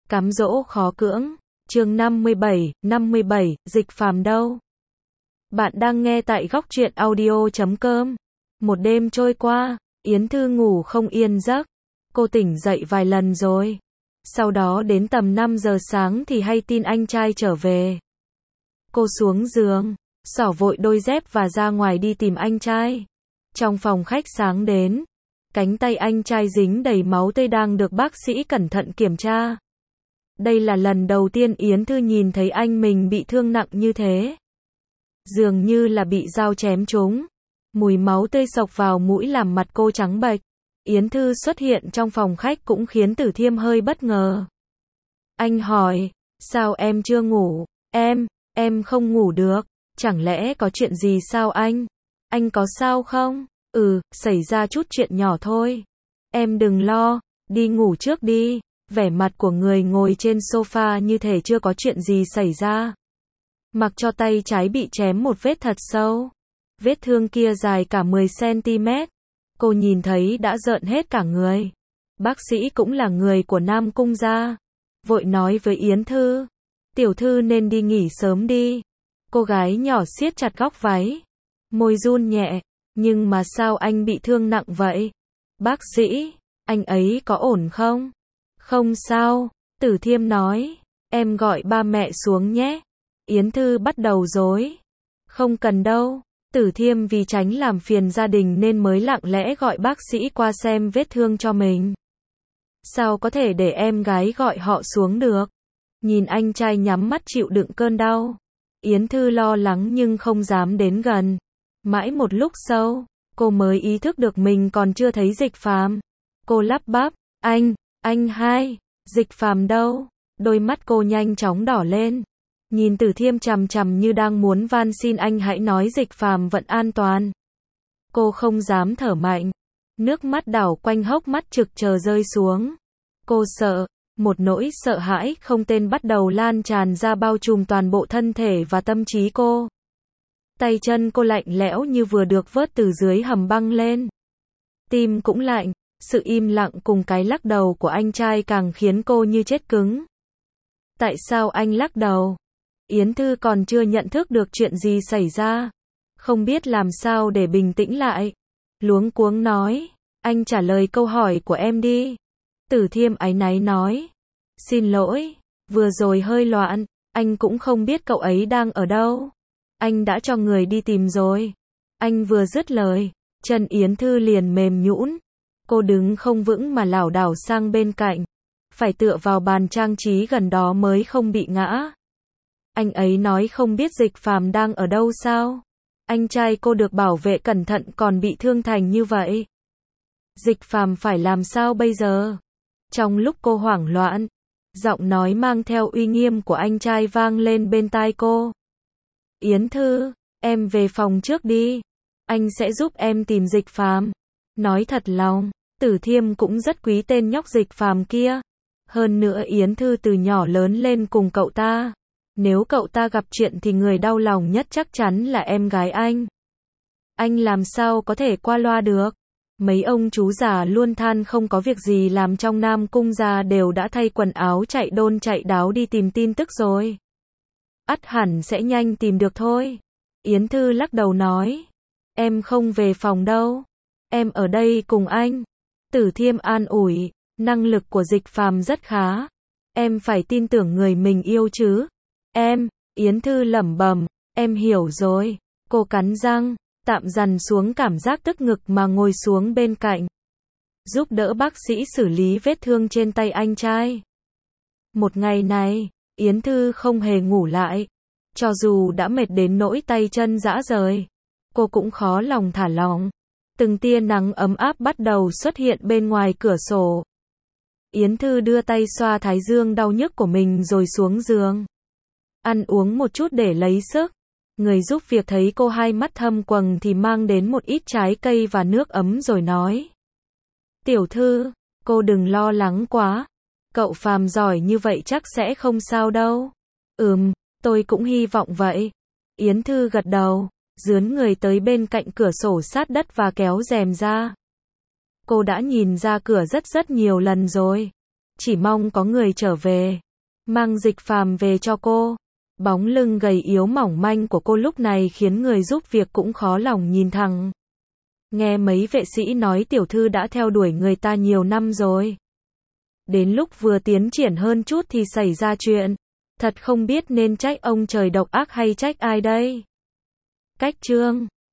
Cám dỗ khó cưỡng. Chương 57, Dịch Phàm đâu? Bạn đang nghe tại góc truyện audio.com. Một đêm trôi qua, Yến Thư ngủ không yên giấc. Cô tỉnh dậy vài lần rồi. Sau đó đến tầm 5 giờ sáng thì hay tin anh trai trở về. Cô xuống giường, xỏ vội đôi dép và ra ngoài đi tìm anh trai. Trong phòng khách sáng đến, cánh tay anh trai dính đầy máu tươi đang được bác sĩ cẩn thận kiểm tra. Đây là lần đầu tiên Yến Thư nhìn thấy anh mình bị thương nặng như thế. Dường như là bị dao chém trúng. Mùi máu tươi xộc vào mũi làm mặt cô trắng bệch. Yến Thư xuất hiện trong phòng khách cũng khiến Tử Thiêm hơi bất ngờ. Anh hỏi, sao em chưa ngủ? Em không ngủ được. Chẳng lẽ có chuyện gì sao anh? Anh có sao không? Xảy ra chút chuyện nhỏ thôi. Em đừng lo, đi ngủ trước đi. Vẻ mặt của người ngồi trên sofa như thể chưa có chuyện gì xảy ra. Mặc cho tay trái bị chém một vết thật sâu. Vết thương kia dài cả 10 cm. Cô nhìn thấy đã rợn hết cả người. Bác sĩ cũng là người của Nam Cung gia. Vội nói với Yến Thư. Tiểu Thư nên đi nghỉ sớm đi. Cô gái nhỏ siết chặt góc váy. Môi run nhẹ. Nhưng mà sao anh bị thương nặng vậy? Bác sĩ, anh ấy có ổn không? Không sao, Tử Thiêm nói. Em gọi ba mẹ xuống nhé. Yến Thư bắt đầu dối. Không cần đâu. Tử Thiêm vì tránh làm phiền gia đình nên mới lặng lẽ gọi bác sĩ qua xem vết thương cho mình. Sao có thể để em gái gọi họ xuống được? Nhìn anh trai nhắm mắt chịu đựng cơn đau. Yến Thư lo lắng nhưng không dám đến gần. Mãi một lúc sau, cô mới ý thức được mình còn chưa thấy Dịch Phàm. Cô lắp bắp, anh hai, Dịch Phàm đâu? Đôi mắt cô nhanh chóng đỏ lên. Nhìn Tử Thiêm chằm chằm như đang muốn van xin anh hãy nói Dịch Phàm vẫn an toàn. Cô không dám thở mạnh. Nước mắt đảo quanh hốc mắt trực chờ rơi xuống. Cô sợ, một nỗi sợ hãi không tên bắt đầu lan tràn ra bao trùm toàn bộ thân thể và tâm trí cô. Tay chân cô lạnh lẽo như vừa được vớt từ dưới hầm băng lên. Tim cũng lạnh, sự im lặng cùng cái lắc đầu của anh trai càng khiến cô như chết cứng. Tại sao anh lắc đầu? Yến Thư còn chưa nhận thức được chuyện gì xảy ra. Không biết làm sao để bình tĩnh lại. Luống cuống nói, anh trả lời câu hỏi của em đi. Tử Thiêm áy náy nói, xin lỗi, vừa rồi hơi loạn, anh cũng không biết cậu ấy đang ở đâu. Anh đã cho người đi tìm rồi. Anh vừa dứt lời, chân Yến Thư liền mềm nhũn. Cô đứng không vững mà lảo đảo sang bên cạnh. Phải tựa vào bàn trang trí gần đó mới không bị ngã. Anh ấy nói không biết Dịch Phàm đang ở đâu sao? Anh trai cô được bảo vệ cẩn thận còn bị thương thành như vậy. Dịch Phàm phải làm sao bây giờ? Trong lúc cô hoảng loạn, giọng nói mang theo uy nghiêm của anh trai vang lên bên tai cô. Yến Thư, em về phòng trước đi. Anh sẽ giúp em tìm Dịch Phàm. Nói thật lòng, Tử Thiêm cũng rất quý tên nhóc Dịch Phàm kia. Hơn nữa Yến Thư từ nhỏ lớn lên cùng cậu ta. Nếu cậu ta gặp chuyện thì người đau lòng nhất chắc chắn là em gái anh. Anh làm sao có thể qua loa được? Mấy ông chú già luôn than không có việc gì làm trong Nam Cung gia đều đã thay quần áo chạy đôn chạy đáo đi tìm tin tức rồi. Ắt hẳn sẽ nhanh tìm được thôi. Yến Thư lắc đầu nói. Em không về phòng đâu. Em ở đây cùng anh. Tử Thiêm an ủi. Năng lực của Dịch Phàm rất khá. Em phải tin tưởng người mình yêu chứ. Yến Thư lẩm bẩm. Em hiểu rồi. Cô cắn răng, tạm dằn xuống cảm giác tức ngực mà ngồi xuống bên cạnh. Giúp đỡ bác sĩ xử lý vết thương trên tay anh trai. Một ngày này, Yến Thư không hề ngủ lại. Cho dù đã mệt đến nỗi tay chân rã rời, cô cũng khó lòng thả lỏng. Từng tia nắng ấm áp bắt đầu xuất hiện bên ngoài cửa sổ. Yến Thư đưa tay xoa thái dương đau nhức của mình rồi xuống giường. Ăn uống một chút để lấy sức. Người giúp việc thấy cô hai mắt thâm quầng thì mang đến một ít trái cây và nước ấm rồi nói. Tiểu Thư, cô đừng lo lắng quá. Cậu Phàm giỏi như vậy chắc sẽ không sao đâu. Tôi cũng hy vọng vậy. Yến Thư gật đầu, dướn người tới bên cạnh cửa sổ sát đất và kéo rèm ra. Cô đã nhìn ra cửa rất nhiều lần rồi. chỉ mong có người trở về, mang Dịch Phàm về cho cô. Bóng lưng gầy yếu mỏng manh của cô lúc này khiến người giúp việc cũng khó lòng nhìn thẳng. Nghe mấy vệ sĩ nói tiểu thư đã theo đuổi người ta nhiều năm rồi. Đến lúc vừa tiến triển hơn chút thì xảy ra chuyện. Thật không biết nên trách ông trời độc ác hay trách ai đây. Cách chương